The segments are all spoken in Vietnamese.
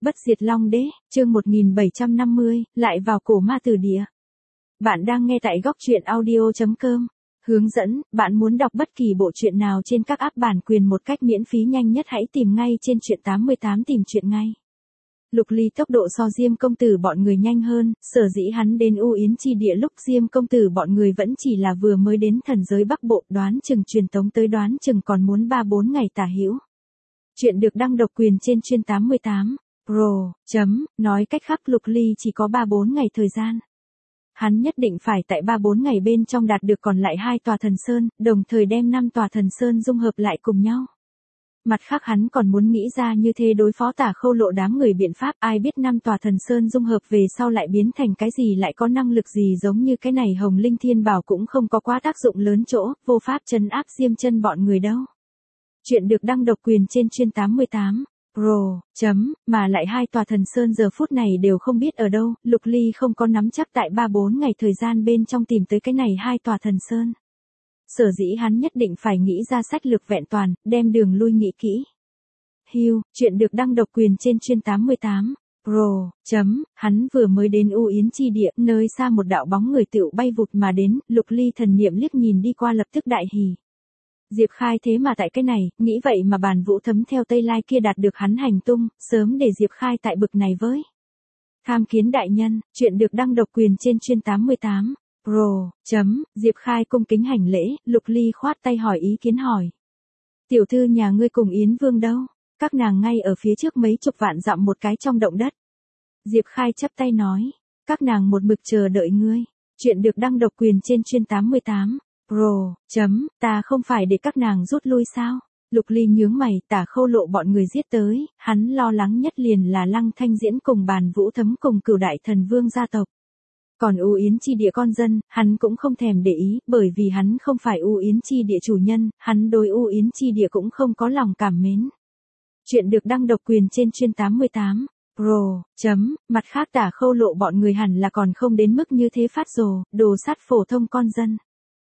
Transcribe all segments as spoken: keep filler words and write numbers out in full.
Bất diệt Long Đế, chương một nghìn bảy trăm năm mươi, lại vào cổ ma tử địa. Bạn đang nghe tại góc truyện audio chấm com. Hướng dẫn, bạn muốn đọc bất kỳ bộ truyện nào trên các app bản quyền một cách miễn phí nhanh nhất hãy tìm ngay trên truyện tám mươi tám tìm truyện ngay. Lục Ly tốc độ so Diêm công tử bọn người nhanh hơn, sở dĩ hắn đến U Yến chi địa lúc Diêm công tử bọn người vẫn chỉ là vừa mới đến thần giới Bắc Bộ, đoán chừng truyền tống tới đoán chừng còn muốn ba bốn ngày tả hữu. Chuyện được đăng độc quyền trên chuyên tám mươi tám. Pro, chấm, nói cách khác Lục Ly chỉ có ba bốn ngày thời gian. Hắn nhất định phải tại ba bốn ngày bên trong đạt được còn lại hai tòa thần sơn, đồng thời đem năm tòa thần sơn dung hợp lại cùng nhau. Mặt khác hắn còn muốn nghĩ ra như thế đối phó Tả Khâu Lộ đám người biện pháp, ai biết năm tòa thần sơn dung hợp về sau lại biến thành cái gì, lại có năng lực gì, giống như cái này Hồng Linh Thiên Bảo cũng không có quá tác dụng lớn chỗ, vô pháp trấn áp Diêm chân bọn người đâu. Chuyện được đăng độc quyền trên chuyên tám mươi tám. Pro, chấm, mà lại hai tòa thần sơn giờ phút này đều không biết ở đâu, Lục Ly không có nắm chắc tại ba bốn ngày thời gian bên trong tìm tới cái này hai tòa thần sơn. Sở dĩ hắn nhất định phải nghĩ ra sách lược vẹn toàn, đem đường lui nghĩ kỹ. Hưu, chuyện được đăng độc quyền trên chuyên tám mươi tám. Pro, chấm, hắn vừa mới đến U Yến chi địa, nơi xa một đạo bóng người tựu bay vụt mà đến, Lục Ly thần niệm liếc nhìn đi qua lập tức đại hỉ. Diệp Khai thế mà tại cái này, nghĩ vậy mà Bàn Vũ Thấm theo Tây Lai kia đạt được hắn hành tung, sớm để Diệp Khai tại bực này với. Tham kiến đại nhân, chuyện được đăng độc quyền trên chuyên tám mươi tám. Pro, chấm, Diệp Khai cung kính hành lễ, Lục Ly khoát tay hỏi ý kiến hỏi. Tiểu thư nhà ngươi cùng Yến Vương đâu? Các nàng ngay ở phía trước mấy chục vạn dặm một cái trong động đất. Diệp Khai chắp tay nói, các nàng một mực chờ đợi ngươi. Chuyện được đăng độc quyền trên chuyên tám mươi tám. Pro, chấm, ta không phải để các nàng rút lui sao? Lục Ly nhướng mày, Tả Khâu Lộ bọn người giết tới, hắn lo lắng nhất liền là Lăng Thanh Diễn cùng Bàn Vũ Thấm cùng Cửu Đại Thần Vương gia tộc. Còn U Yến chi địa con dân, hắn cũng không thèm để ý, bởi vì hắn không phải U Yến chi địa chủ nhân, hắn đối U Yến chi địa cũng không có lòng cảm mến. Chuyện được đăng độc quyền trên chuyên tám mươi tám. Pro, chấm, mặt khác Tả Khâu Lộ bọn người hẳn là còn không đến mức như thế phát rồ, đồ sát phổ thông con dân.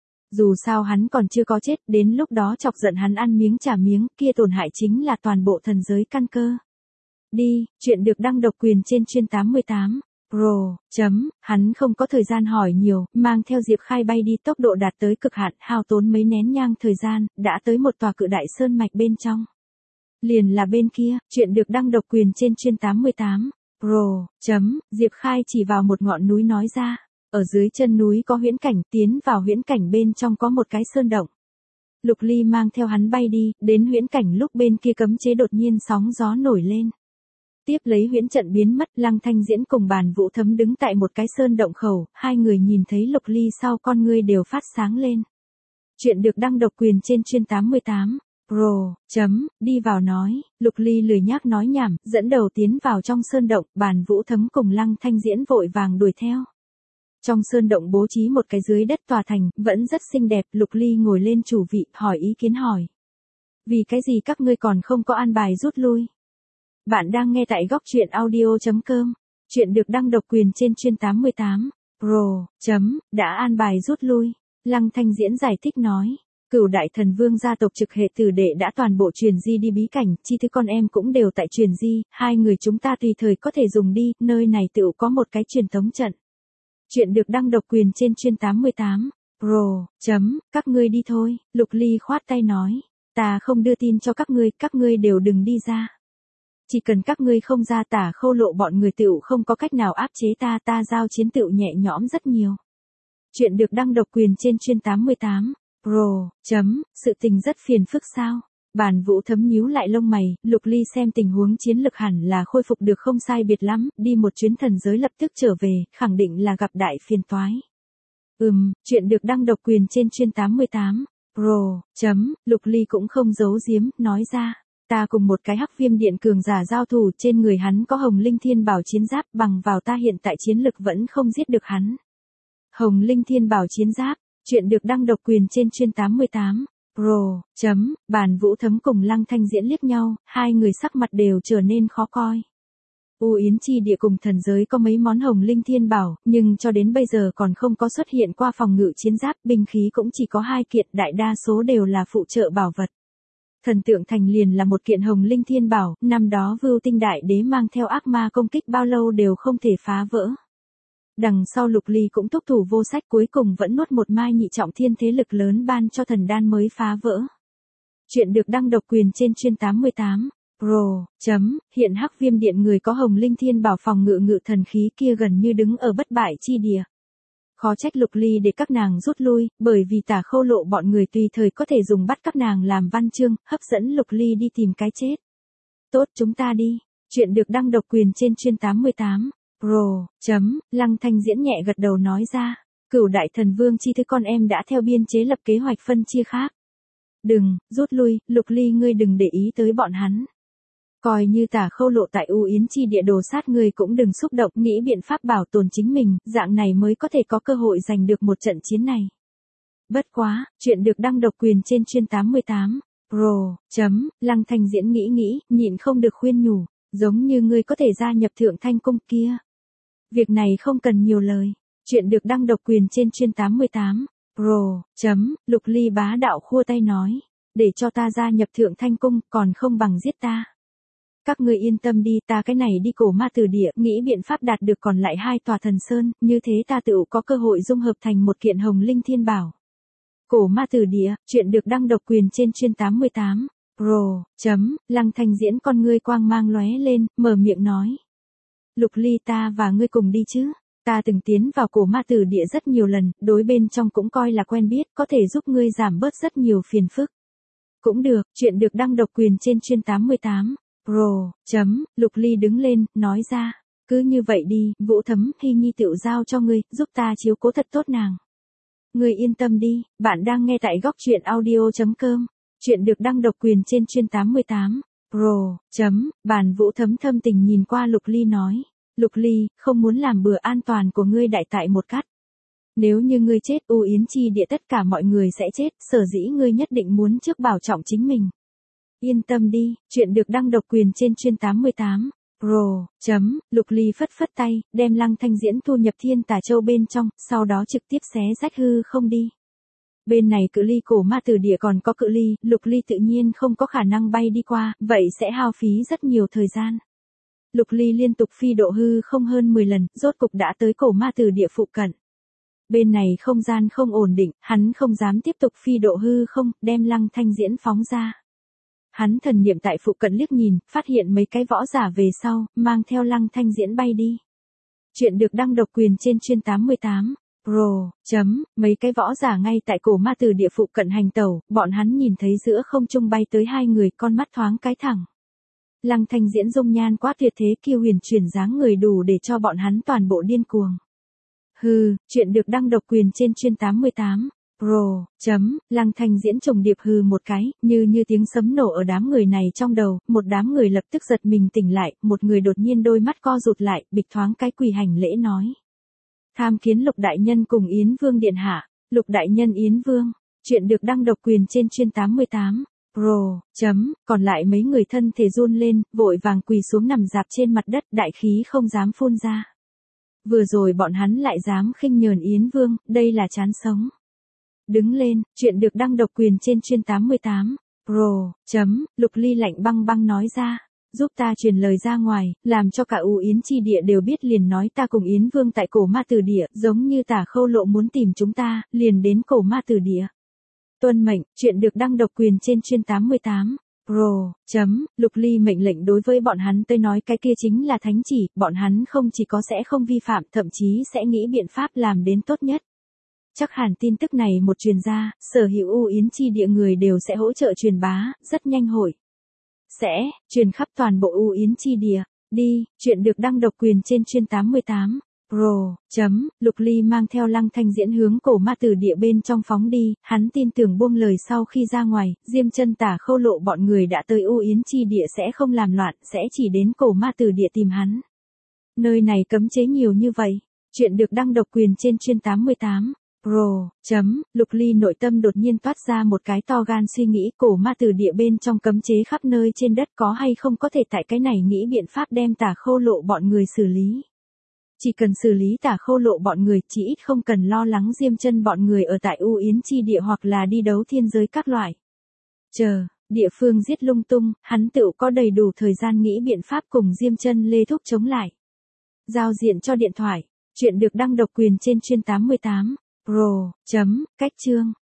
Dù sao hắn còn chưa có chết, đến lúc đó chọc giận hắn ăn miếng trả miếng, kia tổn hại chính là toàn bộ thần giới căn cơ. Đi, chuyện được đăng độc quyền trên chuyên tám mươi tám. Pro, chấm, hắn không có thời gian hỏi nhiều, mang theo Diệp Khai bay đi, tốc độ đạt tới cực hạn, hao tốn mấy nén nhang thời gian, đã tới một tòa cự đại sơn mạch bên trong. Liền là bên kia, chuyện được đăng độc quyền trên chuyên tám mươi tám. Pro, chấm, Diệp Khai chỉ vào một ngọn núi nói ra. Ở dưới chân núi có huyễn cảnh, tiến vào huyễn cảnh bên trong có một cái sơn động. Lục Ly mang theo hắn bay đi, đến huyễn cảnh lúc bên kia cấm chế đột nhiên sóng gió nổi lên. Tiếp lấy huyễn trận biến mất, Lăng Thanh Diễn cùng Bàn Vũ Thấm đứng tại một cái sơn động khẩu, hai người nhìn thấy Lục Ly sau con ngươi đều phát sáng lên. Chuyện được đăng độc quyền trên chuyên tám mươi tám. Pro, chấm, đi vào nói, Lục Ly lười nhác nói nhảm, dẫn đầu tiến vào trong sơn động, Bàn Vũ Thấm cùng Lăng Thanh Diễn vội vàng đuổi theo. Trong sơn động bố trí một cái dưới đất tòa thành, vẫn rất xinh đẹp, Lục Ly ngồi lên chủ vị, hỏi ý kiến hỏi. Vì cái gì các ngươi còn không có an bài rút lui? Bạn đang nghe tại góc truyện audio chấm com. Chuyện được đăng độc quyền trên chuyên tám mươi tám. Pro, chấm, đã an bài rút lui. Lăng Thanh Diễn giải thích nói. Cửu Đại Thần Vương gia tộc trực hệ tử đệ đã toàn bộ truyền di đi bí cảnh, chi thứ con em cũng đều tại truyền di, hai người chúng ta tùy thời có thể dùng đi, nơi này tựu có một cái truyền tống trận. Chuyện được đăng độc quyền trên chuyên tám mươi tám. Pro, chấm, các ngươi đi thôi, Lục Ly khoát tay nói. Ta không đưa tin cho các ngươi, các ngươi đều đừng đi ra. Chỉ cần các ngươi không ra, Tả Khâu Lộ bọn người tựu không có cách nào áp chế ta, ta giao chiến tựu nhẹ nhõm rất nhiều. Chuyện được đăng độc quyền trên chuyên tám mươi tám. Pro, chấm, sự tình rất phiền phức sao? Bàn Vũ Thấm nhíu lại lông mày, Lục Ly xem tình huống chiến lực hẳn là khôi phục được không sai biệt lắm, đi một chuyến thần giới lập tức trở về, khẳng định là gặp đại phiền toái. Ừm, chuyện được đăng độc quyền trên chuyên tám mươi tám. Pro, chấm, Lục Ly cũng không giấu giếm, nói ra. Ta cùng một cái Hắc Viêm Điện cường giả giao thủ, trên người hắn có Hồng Linh Thiên Bảo chiến giáp, bằng vào ta hiện tại chiến lực vẫn không giết được hắn. Hồng Linh Thiên Bảo chiến giáp, chuyện được đăng độc quyền trên chuyên tám mươi tám. Pro, chấm, Bàn Vũ Thấm cùng Lăng Thanh Diễn liếc nhau, hai người sắc mặt đều trở nên khó coi. U Yến chi địa cùng thần giới có mấy món Hồng Linh Thiên Bảo, nhưng cho đến bây giờ còn không có xuất hiện qua phòng ngự chiến giáp, binh khí cũng chỉ có hai kiện, đại đa số đều là phụ trợ bảo vật. Thần tượng thành liền là một kiện hồng linh thiên bảo, năm đó Vưu Tinh Đại Đế mang theo ác ma công kích bao lâu đều không thể phá vỡ. Đằng sau Lục Ly cũng thúc thủ vô sách, cuối cùng vẫn nuốt một mai nhị trọng thiên thế lực lớn ban cho thần đan mới phá vỡ. Chuyện được đăng độc quyền trên chuyên tám mươi tám. Pro, chấm, hiện Hắc Viêm Điện người có hồng linh thiên bảo phòng ngự ngự thần khí kia gần như đứng ở bất bại chi địa. Khó trách Lục Ly để các nàng rút lui, bởi vì Tả Khâu Lộ bọn người tùy thời có thể dùng bắt các nàng làm văn chương, hấp dẫn Lục Ly đi tìm cái chết. Tốt, chúng ta đi. Chuyện được đăng độc quyền trên chuyên tám mươi tám. Pro, chấm, Lăng Thanh Diễn nhẹ gật đầu nói ra. Cửu Đại Thần Vương chi thứ con em đã theo biên chế lập kế hoạch phân chia khác. Đừng, rút lui, Lục Ly ngươi đừng để ý tới bọn hắn. Coi như Tả Khâu Lộ tại U Yến chi địa đồ sát người cũng đừng xúc động, nghĩ biện pháp bảo tồn chính mình, dạng này mới có thể có cơ hội giành được một trận chiến này. Bất quá, chuyện được đăng độc quyền trên chuyên tám mươi tám. Pro, chấm, Lăng Thanh Diễn nghĩ nghĩ, nhịn không được khuyên nhủ, giống như ngươi có thể gia nhập Thượng Thanh Cung kia. Việc này không cần nhiều lời. Chuyện được đăng độc quyền trên chuyên tám mươi tám. Pro, chấm, Lục Ly bá đạo khua tay nói, để cho ta gia nhập Thượng Thanh Cung còn không bằng giết ta. Các ngươi yên tâm đi, ta cái này đi Cổ Ma Tử Địa, nghĩ biện pháp đạt được còn lại hai tòa thần sơn, như thế ta tự có cơ hội dung hợp thành một kiện hồng linh thiên bảo. Cổ Ma Tử Địa, chuyện được đăng độc quyền trên chuyên tám mươi tám. Pro, chấm, Lăng Thanh Diễn con ngươi quang mang lóe lên, mở miệng nói. Lục Ly ta và ngươi cùng đi chứ, ta từng tiến vào Cổ Ma Tử Địa rất nhiều lần, đối bên trong cũng coi là quen biết, có thể giúp ngươi giảm bớt rất nhiều phiền phức. Cũng được, chuyện được đăng độc quyền trên chuyên tám mươi tám. Pro, chấm, Lục Ly đứng lên, nói ra, cứ như vậy đi, Vũ Thấm, Hy Nhi tựu giao cho ngươi, giúp ta chiếu cố thật tốt nàng. Ngươi yên tâm đi, bạn đang nghe tại góc truyện audio.com, chuyện được đăng độc quyền trên chuyên tám mươi tám. Pro, chấm, bàn Vũ Thấm thâm tình nhìn qua Lục Ly nói, Lục Ly, không muốn làm bừa an toàn của ngươi đại tại một cắt. Nếu như ngươi chết, U Yến chi địa tất cả mọi người sẽ chết, sở dĩ ngươi nhất định muốn trước bảo trọng chính mình. Yên tâm đi, chuyện được đăng độc quyền trên chuyên tám mươi tám. Pro, chấm, Lục Ly phất phất tay, đem Lăng Thanh Diễn thu nhập Thiên Tà Châu bên trong, sau đó trực tiếp xé rách hư không đi. Bên này cự ly Cổ Ma Tử Địa còn có cự ly, Lục Ly tự nhiên không có khả năng bay đi qua, vậy sẽ hao phí rất nhiều thời gian. Lục Ly liên tục phi độ hư không hơn mười lần, rốt cục đã tới Cổ Ma Tử Địa phụ cận. Bên này không gian không ổn định, hắn không dám tiếp tục phi độ hư không, đem Lăng Thanh Diễn phóng ra. Hắn thần niệm tại phụ cận liếc nhìn, phát hiện mấy cái võ giả về sau, mang theo Lăng Thanh Diễn bay đi. Chuyện được đăng độc quyền trên chuyên tám mươi tám. Pro, chấm, mấy cái võ giả ngay tại Cổ Ma Tử Địa phụ cận hành tẩu, bọn hắn nhìn thấy giữa không trung bay tới hai người, con mắt thoáng cái thẳng. Lăng Thanh Diễn dung nhan quá tuyệt thế kiêu huyền chuyển dáng người đủ để cho bọn hắn toàn bộ điên cuồng. Hừ, chuyện được đăng độc quyền trên chuyên tám mươi tám. Pro, chấm, Lăng Thanh Diễn trùng điệp hừ một cái, như như tiếng sấm nổ ở đám người này trong đầu, một đám người lập tức giật mình tỉnh lại, một người đột nhiên đôi mắt co rụt lại, bịch thoáng cái quỳ hành lễ nói. Tham kiến Lục Đại Nhân cùng Yến Vương Điện Hạ. Lục Đại Nhân Yến Vương, chuyện được đăng độc quyền trên chuyên tám mươi tám. Pro, chấm, còn lại mấy người thân thể run lên, vội vàng quỳ xuống nằm dạp trên mặt đất, đại khí không dám phun ra. Vừa rồi bọn hắn lại dám khinh nhờn Yến Vương, đây là chán sống. Đứng lên, chuyện được đăng độc quyền trên chuyên tám mươi tám. Pro, chấm, Lục Ly lạnh băng băng nói ra, giúp ta truyền lời ra ngoài, làm cho cả U Yến chi địa đều biết, liền nói ta cùng Yến Vương tại Cổ Ma Tử Địa, giống như Tả Khâu Lộ muốn tìm chúng ta, liền đến Cổ Ma Tử Địa. Tuân mệnh, chuyện được đăng độc quyền trên chuyên tám mươi tám. Pro, chấm, Lục Ly mệnh lệnh đối với bọn hắn tới nói cái kia chính là thánh chỉ, bọn hắn không chỉ có sẽ không vi phạm, thậm chí sẽ nghĩ biện pháp làm đến tốt nhất. Chắc hẳn tin tức này một truyền ra, sở hữu U Yến chi địa người đều sẽ hỗ trợ truyền bá, rất nhanh hội. Sẽ, truyền khắp toàn bộ U Yến chi địa. Đi, chuyện được đăng độc quyền trên chuyên tám mươi tám. Pro, chấm, Lục Ly mang theo Lăng Thanh Diễn hướng Cổ Ma Tử Địa bên trong phóng đi, hắn tin tưởng buông lời sau khi ra ngoài, Diêm Chân Tả Khâu Lộ bọn người đã tới U Yến chi địa sẽ không làm loạn, sẽ chỉ đến Cổ Ma Tử Địa tìm hắn. Nơi này cấm chế nhiều như vậy. Chuyện được đăng độc quyền trên chuyên tám mươi tám. Pro, chấm, Lục Ly nội tâm đột nhiên toát ra một cái to gan suy nghĩ, Cổ Ma Tử Địa bên trong cấm chế khắp nơi trên đất có hay không có thể tại cái này nghĩ biện pháp đem Tả Khâu Lộ bọn người xử lý. Chỉ cần xử lý Tả Khâu Lộ bọn người, chỉ ít không cần lo lắng Diêm Chân bọn người ở tại U Yến chi địa hoặc là đi đấu thiên giới các loại. Chờ, Địa phương giết lung tung, hắn tựu có đầy đủ thời gian nghĩ biện pháp cùng Diêm Chân Lê Thúc chống lại. Giao diện cho điện thoại. Chuyện được đăng độc quyền trên chuyên tám mươi tám. Pro. Chấm. Cách chương.